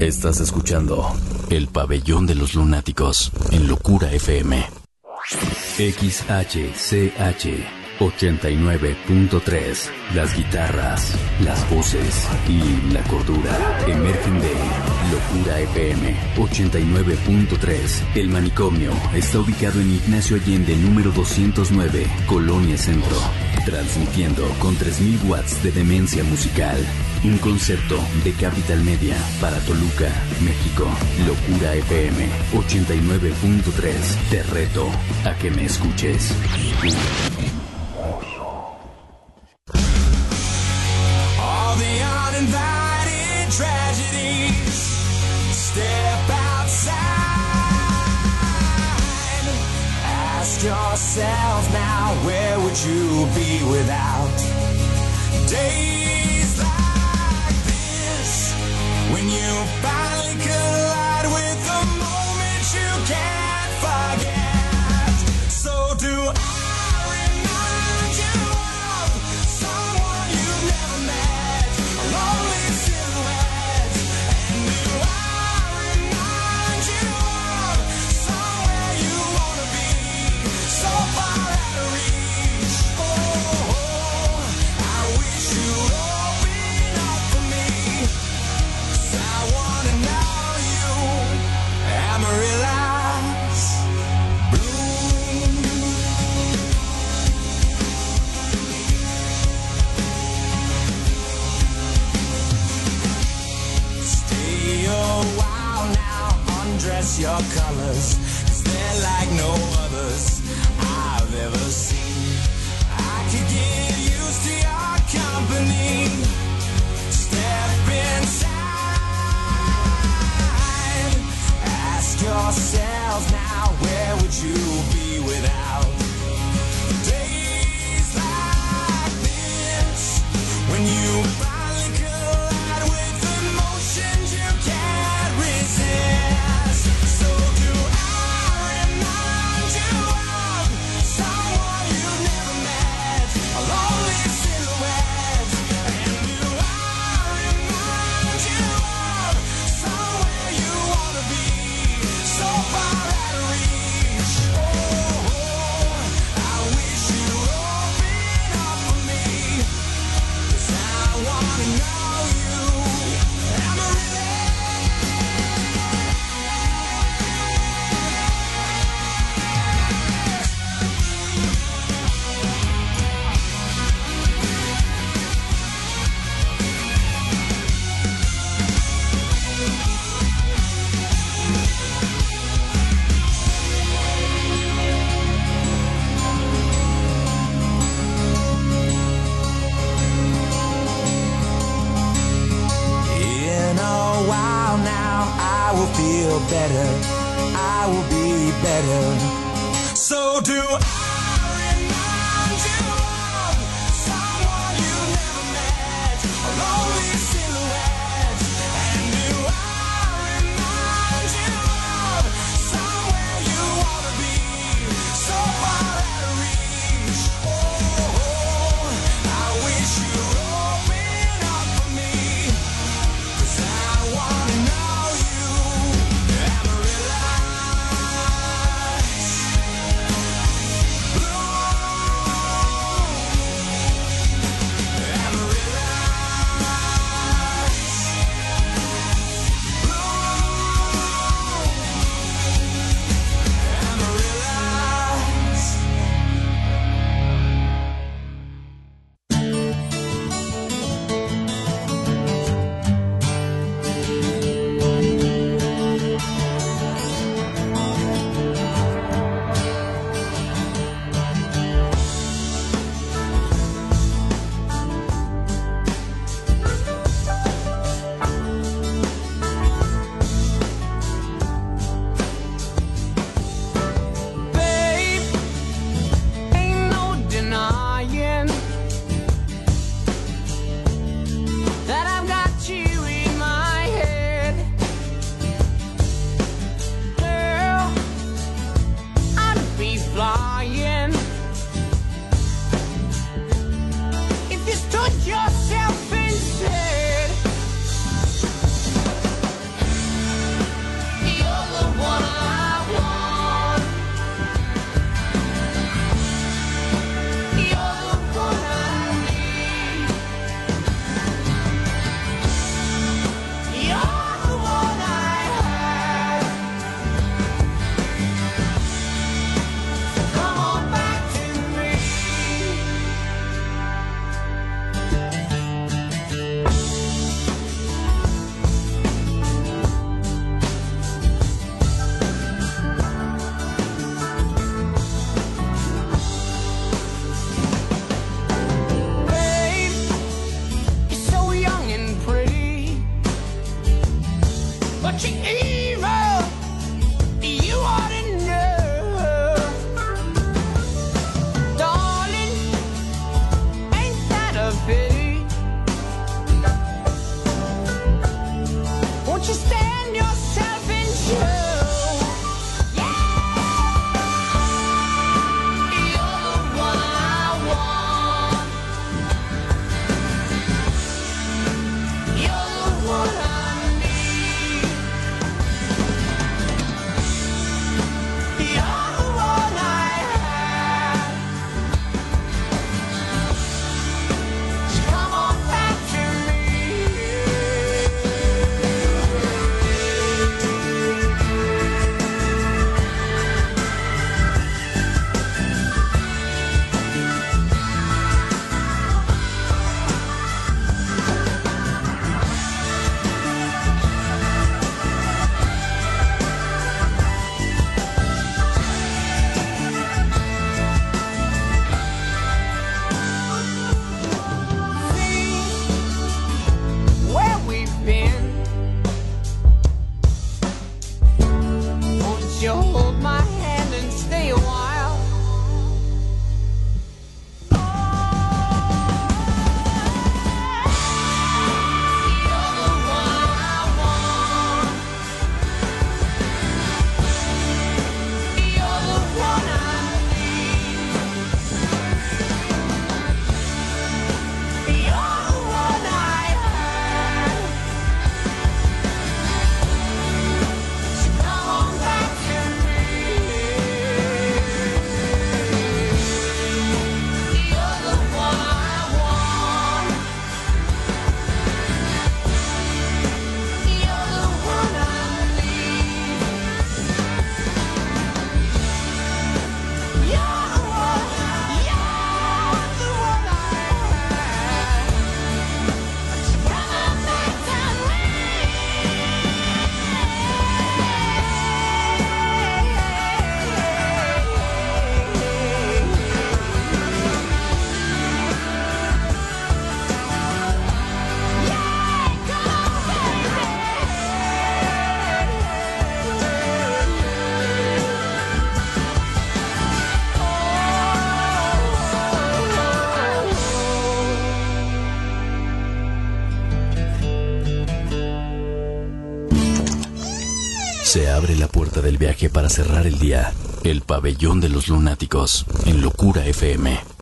Estás escuchando El Pabellón de los Lunáticos en Locura FM. XHCH 89.3. Las guitarras, las voces y la cordura emergen de Locura FM 89.3. El Manicomio está ubicado en Ignacio Allende, número 209, Colonia Centro. Transmitiendo con 3000 watts de demencia musical. Un concepto de Capital Media para Toluca, México. Locura FM 89.3. Te reto a que me escuches. All the uninvited tragedies. Step outside. Ask yourself now, where would you be without days like this? When you finally collide with the moment you can't forget. So do I. Dress your colors, 'cause they're like no others I've ever seen. I could get used to your company. Step inside. Ask yourself now, where would you be without days like this? When you finally collide with emotions you can't resist. Feel better, I will be better. So do I remind you of someone you never met, a lonely silhouette? And do I remind you of somewhere you wanna be, so far out of reach? Oh, I wish you'd open up for me, 'cause I wanna know. Se abre la puerta del viaje para cerrar el día. El pabellón de los lunáticos en Locura FM